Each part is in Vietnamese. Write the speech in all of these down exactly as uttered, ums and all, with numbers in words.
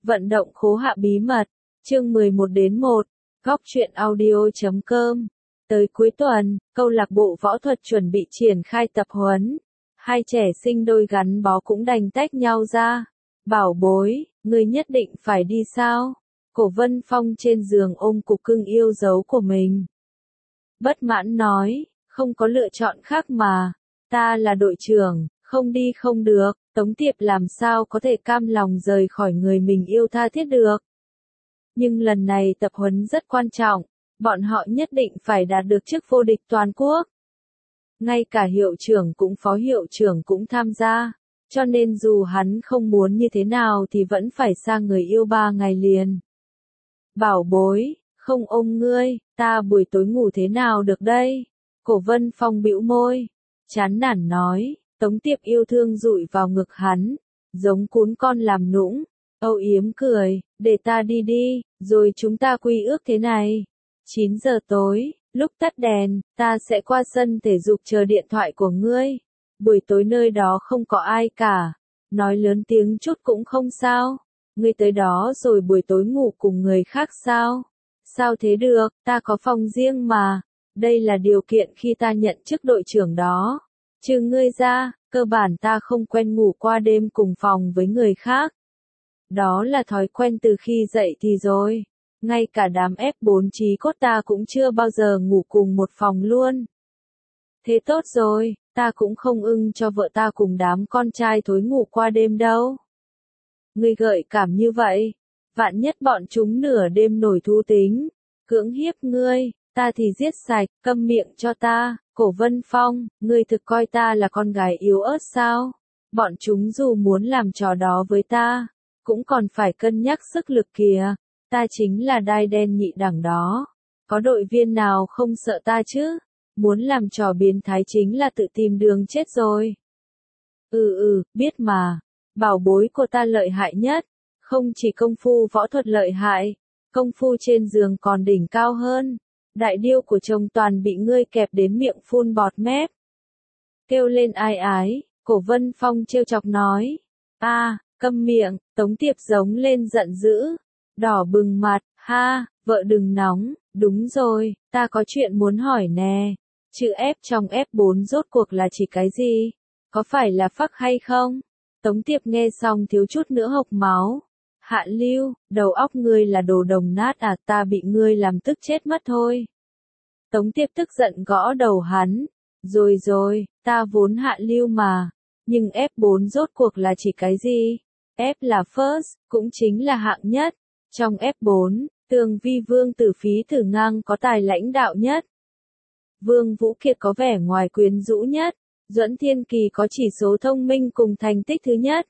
Vận động khố hạ bí mật, chương mười một đến một, góc truyện audio chấm com. Tới cuối tuần, câu lạc bộ võ thuật chuẩn bị triển khai tập huấn. Hai trẻ sinh đôi gắn bó cũng đành tách nhau ra. Bảo bối, ngươi nhất định phải đi sao? Cổ Vân Phong trên giường ôm cục cưng yêu dấu của mình. Bất mãn nói, không có lựa chọn khác mà. Ta là đội trưởng, không đi không được. Tống Tiệp làm sao có thể cam lòng rời khỏi người mình yêu tha thiết được. Nhưng lần này tập huấn rất quan trọng, bọn họ nhất định phải đạt được chức vô địch toàn quốc. Ngay cả hiệu trưởng cũng phó hiệu trưởng cũng tham gia, cho nên dù hắn không muốn như thế nào thì vẫn phải sang người yêu ba ngày liền. Bảo bối, không ôm ngươi, ta buổi tối ngủ thế nào được đây? Cổ Vân Phong bĩu môi, chán nản nói. Tống Tiệp yêu thương dụi vào ngực hắn, giống cún con làm nũng, âu yếm cười, để ta đi đi, rồi chúng ta quy ước thế này. chín giờ tối, lúc tắt đèn, ta sẽ qua sân thể dục chờ điện thoại của ngươi. Buổi tối nơi đó không có ai cả, nói lớn tiếng chút cũng không sao. Ngươi tới đó rồi buổi tối ngủ cùng người khác sao? Sao thế được, ta có phòng riêng mà. Đây là điều kiện khi ta nhận chức đội trưởng đó. Trừ ngươi ra, cơ bản ta không quen ngủ qua đêm cùng phòng với người khác. Đó là thói quen từ khi dậy thì rồi. Ngay cả đám ép bốn chí cốt ta cũng chưa bao giờ ngủ cùng một phòng luôn. Thế tốt rồi, ta cũng không ưng cho vợ ta cùng đám con trai thối ngủ qua đêm đâu. Ngươi gợi cảm như vậy, vạn nhất bọn chúng nửa đêm nổi thú tính, cưỡng hiếp ngươi, ta thì giết sạch, câm miệng cho ta. Cổ Vân Phong, ngươi thực coi ta là con gái yếu ớt sao? Bọn chúng dù muốn làm trò đó với ta, cũng còn phải cân nhắc sức lực kìa. Ta chính là đai đen nhị đẳng đó. Có đội viên nào không sợ ta chứ? Muốn làm trò biến thái chính là tự tìm đường chết rồi. Ừ ừ, biết mà. Bảo bối của ta lợi hại nhất. Không chỉ công phu võ thuật lợi hại, công phu trên giường còn đỉnh cao hơn. Đại điêu của chồng toàn bị ngươi kẹp đến miệng phun bọt mép. Kêu lên ai ái, Cổ Vân Phong trêu chọc nói. A, à, câm miệng, Tống Tiệp giống lên giận dữ. Đỏ bừng mặt, ha, vợ đừng nóng, đúng rồi, ta có chuyện muốn hỏi nè. Chữ F trong ép bốn rốt cuộc là chỉ cái gì? Có phải là phắc hay không? Tống Tiệp nghe xong thiếu chút nữa hộc máu. Hạ Lưu, đầu óc ngươi là đồ đồng nát à, ta bị ngươi làm tức chết mất thôi. Tống Tiệp tức giận gõ đầu hắn. Rồi rồi, ta vốn hạ lưu mà. Nhưng ép bốn rốt cuộc là chỉ cái gì? F là first, cũng chính là hạng nhất. Trong ép bốn, Tường Vi Vương Tử Phí Thử Ngang có tài lãnh đạo nhất. Vương Vũ Kiệt có vẻ ngoài quyến rũ nhất. Duẫn Thiên Kỳ có chỉ số thông minh cùng thành tích thứ nhất.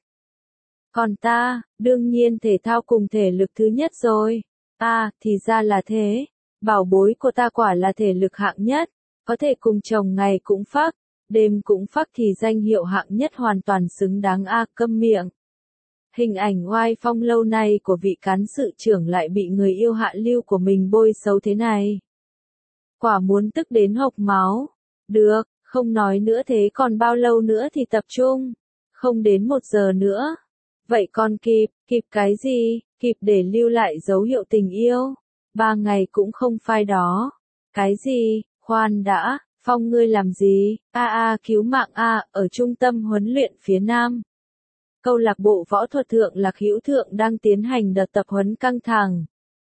Còn ta, đương nhiên thể thao cùng thể lực thứ nhất rồi. À, thì ra là thế. Bảo bối của ta quả là thể lực hạng nhất. Có thể cùng chồng ngày cũng phắc, đêm cũng phắc thì danh hiệu hạng nhất hoàn toàn xứng đáng a. Câm miệng. Hình ảnh oai phong lâu nay của vị cán sự trưởng lại bị người yêu hạ lưu của mình bôi xấu thế này. Quả muốn tức đến hộc máu. Được, không nói nữa thế còn bao lâu nữa thì tập trung? Không đến một giờ nữa. Vậy còn kịp, kịp cái gì? Kịp để lưu lại dấu hiệu tình yêu. Ba ngày cũng không phai đó. Cái gì? Khoan đã, Phong ngươi làm gì? A a cứu mạng a, ở trung tâm huấn luyện phía Nam. Câu lạc bộ võ thuật Thượng Lạc Hữu Thượng đang tiến hành đợt tập huấn căng thẳng.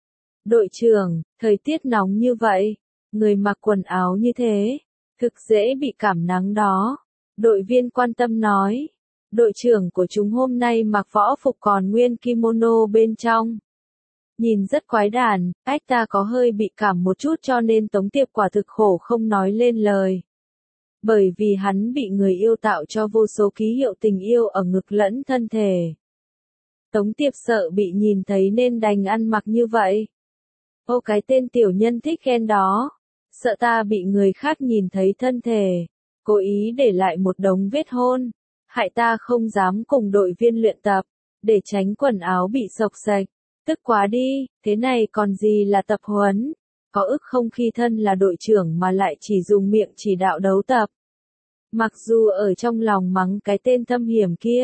Đội trưởng, thời tiết nóng như vậy, người mặc quần áo như thế, thực dễ bị cảm nắng đó. Đội viên quan tâm nói. Đội trưởng của chúng hôm nay mặc võ phục còn nguyên kimono bên trong. Nhìn rất quái đản, ách ta có hơi bị cảm một chút cho nên Tống Tiệp quả thực khổ không nói lên lời. Bởi vì hắn bị người yêu tạo cho vô số ký hiệu tình yêu ở ngực lẫn thân thể. Tống Tiệp sợ bị nhìn thấy nên đành ăn mặc như vậy. Ô cái tên tiểu nhân thích khen đó. Sợ ta bị người khác nhìn thấy thân thể. Cố ý để lại một đống vết hôn. Hại ta không dám cùng đội viên luyện tập. Để tránh quần áo bị xộc xạch. Tức quá đi, thế này còn gì là tập huấn? Có ức không khi thân là đội trưởng mà lại chỉ dùng miệng chỉ đạo đấu tập. Mặc dù ở trong lòng mắng cái tên thâm hiểm kia,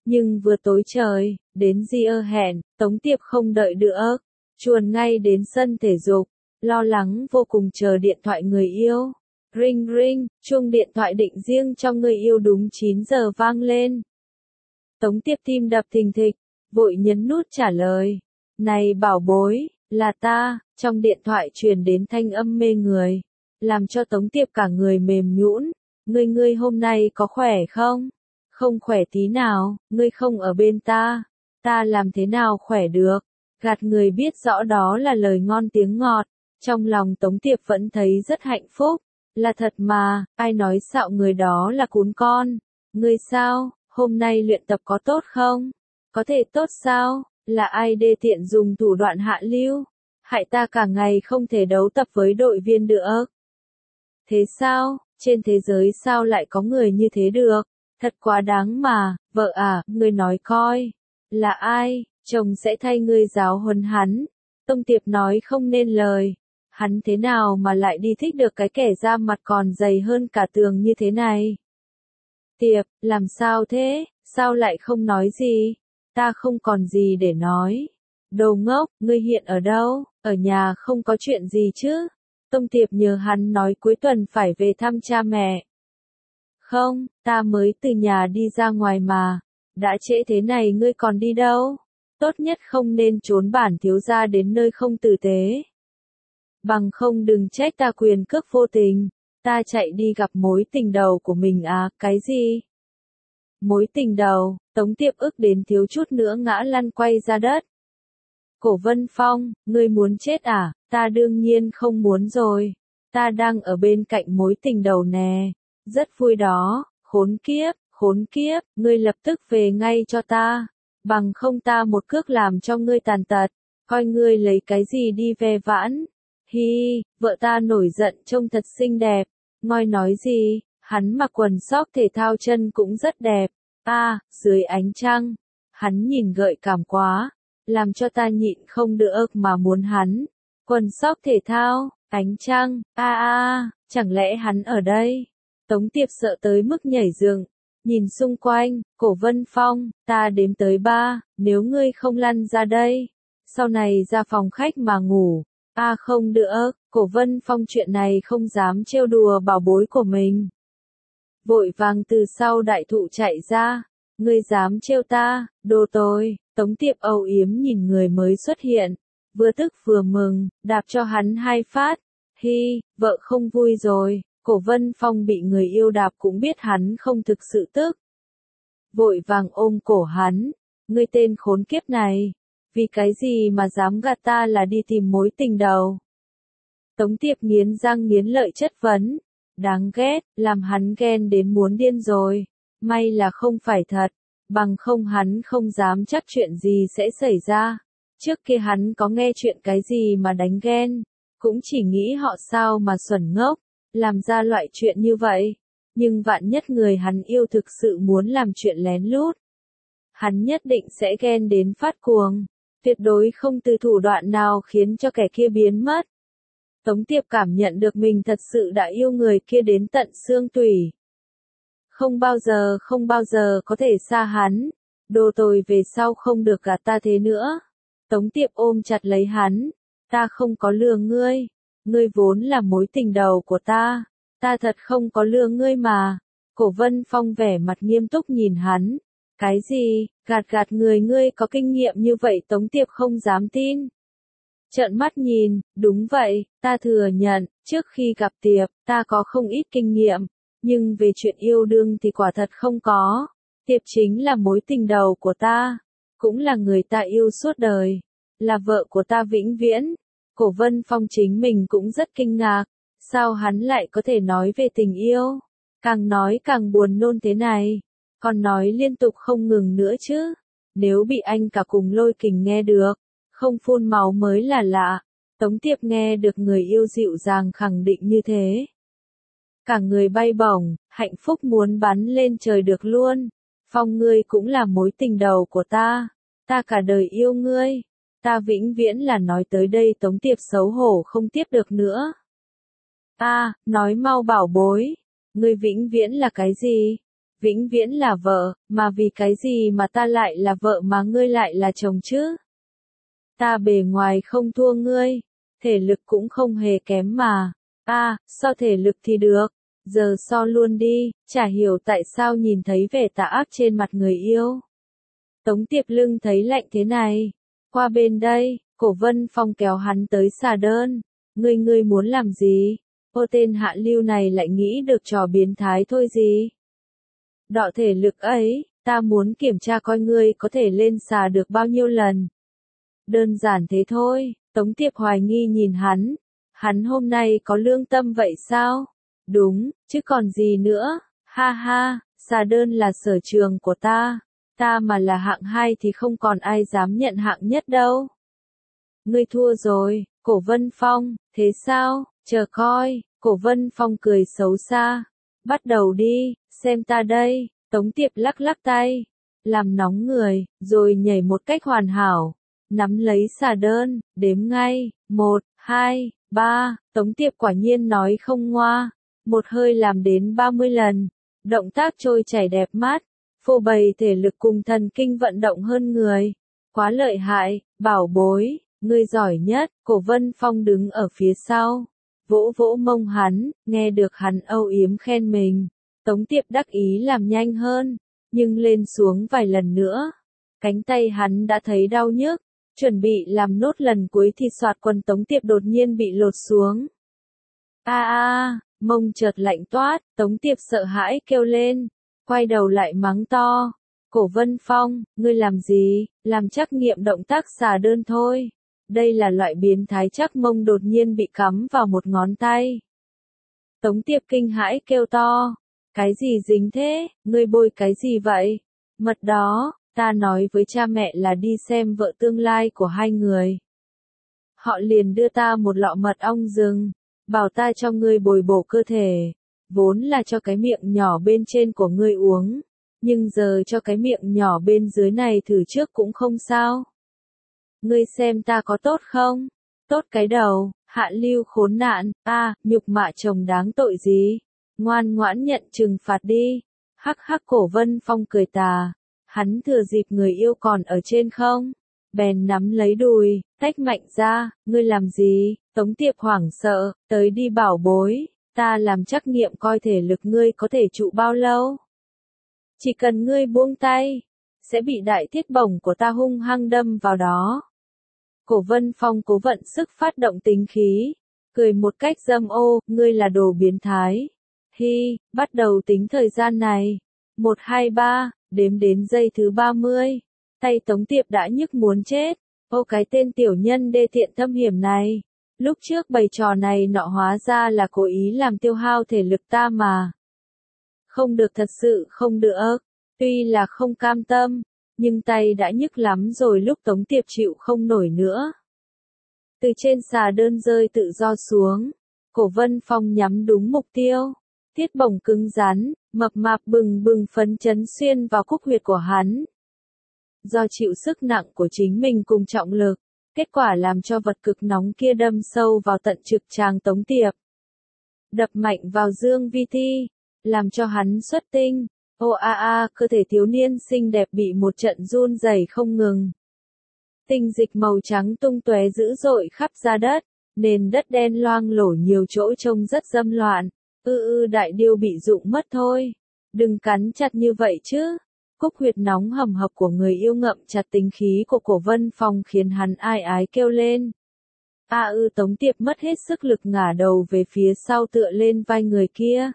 Nhưng vừa tối trời, đến giờ hẹn, Tống Tiệp không đợi được, chuồn ngay đến sân thể dục, lo lắng vô cùng chờ điện thoại người yêu. Ring ring, chuông điện thoại định riêng cho người yêu đúng chín giờ vang lên. Tống Tiệp tim đập thình thịch, vội nhấn nút trả lời. Này bảo bối, là ta, trong điện thoại truyền đến thanh âm mê người, làm cho Tống Tiệp cả người mềm nhũn. Ngươi ngươi hôm nay có khỏe không? Không khỏe tí nào, ngươi không ở bên ta, ta làm thế nào khỏe được? Gạt người biết rõ đó là lời ngon tiếng ngọt, trong lòng Tống Tiệp vẫn thấy rất hạnh phúc. Là thật mà, ai nói xạo người đó là cún con? Ngươi sao, hôm nay luyện tập có tốt không? Có thể tốt sao? Là ai đê tiện dùng thủ đoạn hạ lưu, hại ta cả ngày không thể đấu tập với đội viên được. Thế sao, trên thế giới sao lại có người như thế được? Thật quá đáng mà, vợ à, ngươi nói coi. Là ai, chồng sẽ thay ngươi giáo huấn hắn. Tống Tiệp nói không nên lời. Hắn thế nào mà lại đi thích được cái kẻ da mặt còn dày hơn cả tường như thế này? Tiệp, làm sao thế, sao lại không nói gì? Ta không còn gì để nói. Đồ ngốc, ngươi hiện ở đâu? Ở nhà không có chuyện gì chứ? Tống Tiệp nhớ hắn nói cuối tuần phải về thăm cha mẹ. Không, ta mới từ nhà đi ra ngoài mà. Đã trễ thế này ngươi còn đi đâu? Tốt nhất không nên trốn bản thiếu gia đến nơi không tử tế. Bằng không đừng trách ta quyền cước vô tình. Ta chạy đi gặp mối tình đầu của mình à, cái gì? Mối tình đầu, Tống Tiệp ức đến thiếu chút nữa ngã lăn quay ra đất. Cổ Vân Phong, ngươi muốn chết à? Ta đương nhiên không muốn rồi. Ta đang ở bên cạnh mối tình đầu nè. Rất vui đó, khốn kiếp, khốn kiếp, ngươi lập tức về ngay cho ta. Bằng không ta một cước làm cho ngươi tàn tật. Coi ngươi lấy cái gì đi ve vãn. Hi, vợ ta nổi giận trông thật xinh đẹp. Ngoi nói gì, hắn mặc quần sóc thể thao chân cũng rất đẹp. À, dưới ánh trăng, hắn nhìn gợi cảm quá, làm cho ta nhịn không được mà muốn hắn. Quần sóc thể thao, ánh trăng, a a, chẳng lẽ hắn ở đây? Tống Tiệp sợ tới mức nhảy dựng, nhìn xung quanh, Cổ Vân Phong, ta đếm tới ba, nếu ngươi không lăn ra đây, sau này ra phòng khách mà ngủ. A à không được, Cổ Vân Phong chuyện này không dám trêu đùa bảo bối của mình. Vội vàng từ sau đại thụ chạy ra, ngươi dám trêu ta, đồ tôi. Tống Tiệp âu yếm nhìn người mới xuất hiện, vừa tức vừa mừng, đạp cho hắn hai phát. Hi, vợ không vui rồi. Cổ Vân Phong bị người yêu đạp cũng biết hắn không thực sự tức. Vội vàng ôm cổ hắn, ngươi tên khốn kiếp này, vì cái gì mà dám gạt ta là đi tìm mối tình đầu? Tống Tiệp nghiến răng nghiến lợi chất vấn, đáng ghét, làm hắn ghen đến muốn điên rồi, may là không phải thật, bằng không hắn không dám chắc chuyện gì sẽ xảy ra. Trước kia hắn có nghe chuyện cái gì mà đánh ghen, cũng chỉ nghĩ họ sao mà xuẩn ngốc, làm ra loại chuyện như vậy, nhưng vạn nhất người hắn yêu thực sự muốn làm chuyện lén lút. Hắn nhất định sẽ ghen đến phát cuồng, tuyệt đối không từ thủ đoạn nào khiến cho kẻ kia biến mất. Tống Tiệp cảm nhận được mình thật sự đã yêu người kia đến tận xương tủy. Không bao giờ không bao giờ có thể xa hắn, đồ tồi về sau không được gạt ta thế nữa. Tống Tiệp ôm chặt lấy hắn, ta không có lừa ngươi. Ngươi vốn là mối tình đầu của ta, ta thật không có lừa ngươi mà. Cổ Vân Phong vẻ mặt nghiêm túc nhìn hắn. Cái gì, gạt gạt người ngươi có kinh nghiệm như vậy? Tống Tiệp không dám tin. Trợn mắt nhìn, đúng vậy, ta thừa nhận, trước khi gặp Tiệp, ta có không ít kinh nghiệm, nhưng về chuyện yêu đương thì quả thật không có. Tiệp chính là mối tình đầu của ta, cũng là người ta yêu suốt đời, là vợ của ta vĩnh viễn. Cổ Vân Phong chính mình cũng rất kinh ngạc, sao hắn lại có thể nói về tình yêu, càng nói càng buồn nôn thế này, còn nói liên tục không ngừng nữa chứ. Nếu bị anh cả cùng Lôi Kình nghe được, không phun máu mới là lạ. Tống Tiệp nghe được người yêu dịu dàng khẳng định như thế, cả người bay bổng, hạnh phúc muốn bắn lên trời được luôn. Phong, ngươi cũng là mối tình đầu của ta, ta cả đời yêu ngươi. Ta vĩnh viễn là nói tới đây Tống Tiệp xấu hổ không tiếp được nữa. A, à, nói mau bảo bối, ngươi vĩnh viễn là cái gì? vĩnh viễn là vợ, mà vì cái gì mà ta lại là vợ mà ngươi lại là chồng chứ? Ta bề ngoài không thua ngươi, thể lực cũng không hề kém mà. A, à, so thể lực thì được, giờ so luôn đi, chả hiểu tại sao nhìn thấy vẻ tà ác trên mặt người yêu. Tống Tiệp Lưng thấy lạnh thế này, qua bên đây, Cổ Vân Phong kéo hắn tới xà đơn, ngươi ngươi muốn làm gì? Ô tên hạ lưu này lại nghĩ được trò biến thái thôi gì? Đọ thể lực ấy, ta muốn kiểm tra coi ngươi có thể lên xà được bao nhiêu lần. Đơn giản thế thôi, Tống Tiệp hoài nghi nhìn hắn, hắn hôm nay có lương tâm vậy sao? Đúng, chứ còn gì nữa, ha ha, xà đơn là sở trường của ta, ta mà là hạng hai thì không còn ai dám nhận hạng nhất đâu. Ngươi thua rồi, Cổ Vân Phong, thế sao, chờ coi, Cổ Vân Phong cười xấu xa, bắt đầu đi, xem ta đây, Tống Tiệp lắc lắc tay, làm nóng người, rồi nhảy một cách hoàn hảo, nắm lấy xà đơn, đếm ngay, một, hai, ba, Tống Tiệp quả nhiên nói không ngoa, một hơi làm đến ba mươi lần, động tác trôi chảy đẹp mắt, phô bày thể lực cùng thần kinh vận động hơn người, quá lợi hại, bảo bối, ngươi giỏi nhất, Cổ Vân Phong đứng ở phía sau, vỗ vỗ mông hắn, nghe được hắn âu yếm khen mình, Tống Tiệp đắc ý làm nhanh hơn, nhưng lên xuống vài lần nữa, cánh tay hắn đã thấy đau nhức, chuẩn bị làm nốt lần cuối thì soạt quần Tống Tiệp đột nhiên bị lột xuống. A a, mông chợt lạnh toát, Tống Tiệp sợ hãi kêu lên, quay đầu lại mắng to, Cổ Vân Phong, ngươi làm gì, làm trắc nghiệm động tác xà đơn thôi. Đây là loại biến thái chắc mông đột nhiên bị cắm vào một ngón tay. Tống Tiệp kinh hãi kêu to, cái gì dính thế, ngươi bôi cái gì vậy? Mật đó, ta nói với cha mẹ là đi xem vợ tương lai của hai người. Họ liền đưa ta một lọ mật ong rừng, bảo ta cho ngươi bồi bổ cơ thể, vốn là cho cái miệng nhỏ bên trên của ngươi uống, nhưng giờ cho cái miệng nhỏ bên dưới này thử trước cũng không sao. Ngươi xem ta có tốt không? Tốt cái đầu, hạ lưu khốn nạn, a, à, nhục mạ chồng đáng tội gì? Ngoan ngoãn nhận trừng phạt đi. Hắc hắc Cổ Vân Phong cười tà, hắn thừa dịp người yêu còn ở trên không? Bèn nắm lấy đùi, tách mạnh ra, ngươi làm gì? Tống Tiệp hoảng sợ, tới đi bảo bối, ta làm trắc nghiệm coi thể lực ngươi có thể trụ bao lâu. Chỉ cần ngươi buông tay, sẽ bị đại thiết bổng của ta hung hăng đâm vào đó. Cổ Vân Phong cố vận sức phát động tính khí, cười một cách dâm ô, ngươi là đồ biến thái. Hi, bắt đầu tính thời gian này. Một hai ba, đếm đến giây thứ ba mươi. Tay Tống Tiệp đã nhức muốn chết. Ô cái tên tiểu nhân đê tiện thâm hiểm này. Lúc trước bày trò này nọ hóa ra là cố ý làm tiêu hao thể lực ta mà. Không được thật sự không được. Tuy là không cam tâm, nhưng tay đã nhức lắm rồi lúc Tống Tiệp chịu không nổi nữa. Từ trên xà đơn rơi tự do xuống, Cổ Vân Phong nhắm đúng mục tiêu. Thiết bổng cứng rắn, mập mạp bừng bừng phấn chấn xuyên vào cúc huyệt của hắn. Do chịu sức nặng của chính mình cùng trọng lực, kết quả làm cho vật cực nóng kia đâm sâu vào tận trực tràng Tống Tiệp. Đập mạnh vào dương vi thi, làm cho hắn xuất tinh. Ô a a, cơ thể thiếu niên xinh đẹp bị một trận run rẩy không ngừng. Tinh dịch màu trắng tung tóe dữ dội khắp ra đất, nền đất đen loang lổ nhiều chỗ trông rất dâm loạn. Ư ư đại điêu bị rụng mất thôi. Đừng cắn chặt như vậy chứ. Cúc huyệt nóng hầm hập của người yêu ngậm chặt tính khí của Cổ Vân Phong khiến hắn ai ái kêu lên. A ư Tống Tiệp mất hết sức lực ngả đầu về phía sau tựa lên vai người kia.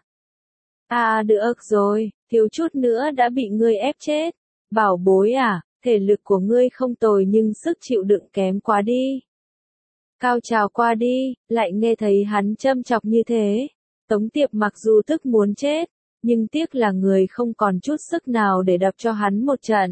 A à, được rồi, thiếu chút nữa đã bị ngươi ép chết. Bảo bối à, thể lực của ngươi không tồi nhưng sức chịu đựng kém quá đi. Cao trào qua đi, lại nghe thấy hắn châm chọc như thế. Tống Tiệp mặc dù tức muốn chết, nhưng tiếc là người không còn chút sức nào để đập cho hắn một trận.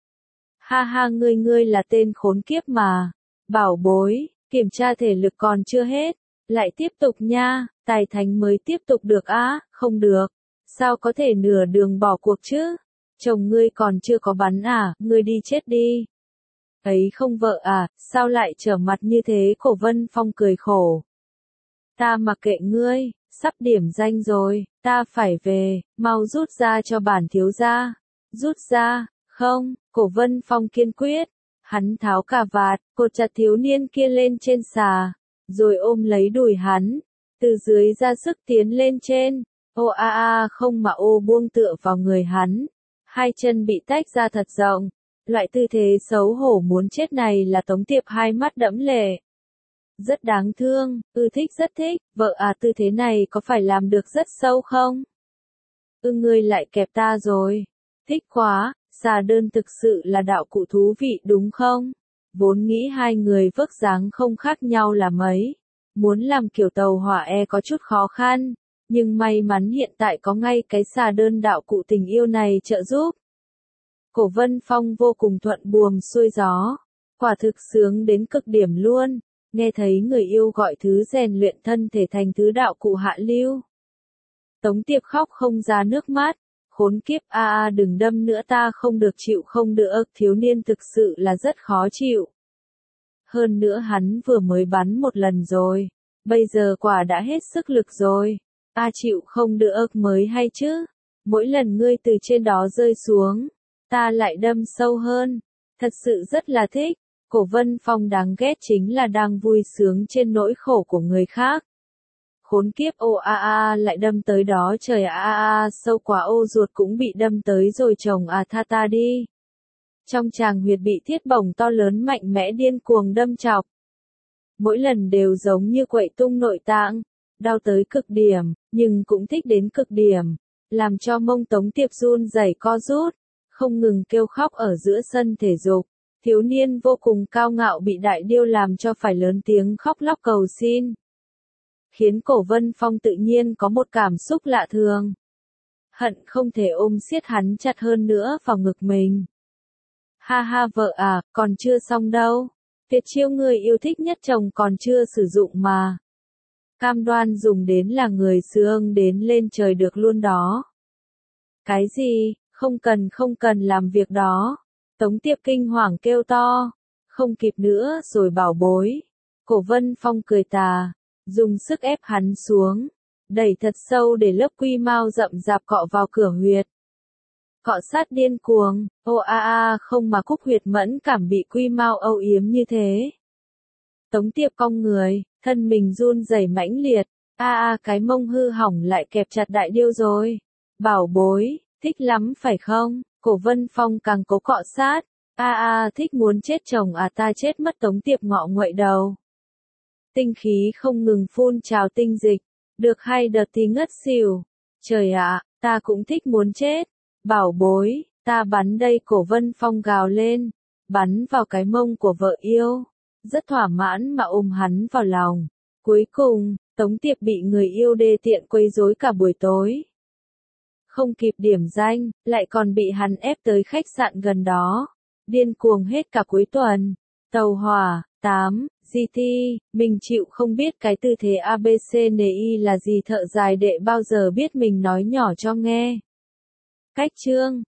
Ha ha ngươi ngươi là tên khốn kiếp mà. Bảo bối, kiểm tra thể lực còn chưa hết. Lại tiếp tục nha, tài thánh mới tiếp tục được á, không được. Sao có thể nửa đường bỏ cuộc chứ? Chồng ngươi còn chưa có bắn à, ngươi đi chết đi. Ấy không vợ à, sao lại trở mặt như thế? Cổ Vân Phong cười khổ. Ta mặc kệ ngươi, Sắp điểm danh rồi, ta phải về, mau rút ra cho bản thiếu gia. Rút ra, không, Cổ Vân Phong kiên quyết. Hắn tháo cà vạt, cột chặt thiếu niên kia lên trên xà, rồi ôm lấy đùi hắn, từ dưới ra sức tiến lên trên. Ô a a không mà ô buông tựa vào người hắn, hai chân bị tách ra thật rộng. Loại tư thế xấu hổ muốn chết này là Tống Tiệp hai mắt đẫm lệ. Rất đáng thương, ư thích rất thích, vợ à tư thế này có phải làm được rất sâu không? Ư ngươi lại kẹp ta rồi. Thích quá, xà đơn thực sự là đạo cụ thú vị đúng không? Vốn nghĩ hai người vóc dáng không khác nhau là mấy. Muốn làm kiểu tàu hỏa e có chút khó khăn, nhưng may mắn hiện tại có ngay cái xà đơn đạo cụ tình yêu này trợ giúp. Cổ Vân Phong vô cùng thuận buồm xuôi gió, quả thực sướng đến cực điểm luôn, nghe thấy người yêu gọi thứ rèn luyện thân thể thành thứ đạo cụ hạ lưu. Tống Tiệp khóc không ra nước mắt, khốn kiếp a a đừng đâm nữa ta không được chịu không được, thiếu niên thực sự là rất khó chịu. Hơn nữa hắn vừa mới bắn một lần rồi, bây giờ quả đã hết sức lực rồi, a chịu không được mới hay chứ, mỗi lần ngươi từ trên đó rơi xuống, ta lại đâm sâu hơn, thật sự rất là thích. Cổ Vân Phong đáng ghét chính là đang vui sướng trên nỗi khổ của người khác. Khốn kiếp ô a a lại đâm tới đó trời a a a sâu quá ô ruột cũng bị đâm tới rồi chồng à tha ta đi. Trong tràng huyệt bị thiết bổng to lớn mạnh mẽ điên cuồng đâm chọc. Mỗi lần đều giống như quậy tung nội tạng, đau tới cực điểm, nhưng cũng thích đến cực điểm, làm cho mông Tống Tiệp run rẩy co rút, không ngừng kêu khóc ở giữa sân thể dục. Thiếu niên vô cùng cao ngạo bị đại điêu làm cho phải lớn tiếng khóc lóc cầu xin. Khiến Cổ Vân Phong tự nhiên có một cảm xúc lạ thường. Hận không thể ôm siết hắn chặt hơn nữa vào ngực mình. Ha ha vợ à, còn chưa xong đâu. Tuyệt chiêu người yêu thích nhất chồng còn chưa sử dụng mà. Cam đoan dùng đến là người sướng đến lên trời được luôn đó. Cái gì, không cần không cần làm việc đó. Tống Tiệp kinh hoàng kêu to, không kịp nữa rồi bảo bối. Cổ Vân Phong cười tà, dùng sức ép hắn xuống, đẩy thật sâu để lớp quy mao rậm rạp cọ vào cửa huyệt. Cọ sát điên cuồng, ô a a không mà Cúc huyệt mẫn cảm bị quy mao âu yếm như thế. Tống Tiệp cong người, thân mình run rẩy mãnh liệt, a a cái mông hư hỏng lại kẹp chặt đại điêu rồi. Bảo bối, thích lắm phải không? Cổ Vân Phong càng cố cọ sát, a a thích muốn chết chồng à ta chết mất. Tống Tiệp ngọ nguậy đầu. Tinh khí không ngừng phun trào tinh dịch, được hai đợt thì ngất xỉu. Trời ạ, ta cũng thích muốn chết. Bảo bối, ta bắn đây. Cổ Vân Phong gào lên, bắn vào cái mông của vợ yêu, rất thỏa mãn mà ôm hắn vào lòng. Cuối cùng, Tống Tiệp bị người yêu đê tiện quấy rối cả buổi tối. Không kịp điểm danh, lại còn bị hắn ép tới khách sạn gần đó. Điên cuồng hết cả cuối tuần. Tàu hỏa, tám, giê tê, mình chịu không biết cái tư thế a bê xê en i là gì, thợ dài đệ bao giờ biết mình nói nhỏ cho nghe. Cách chương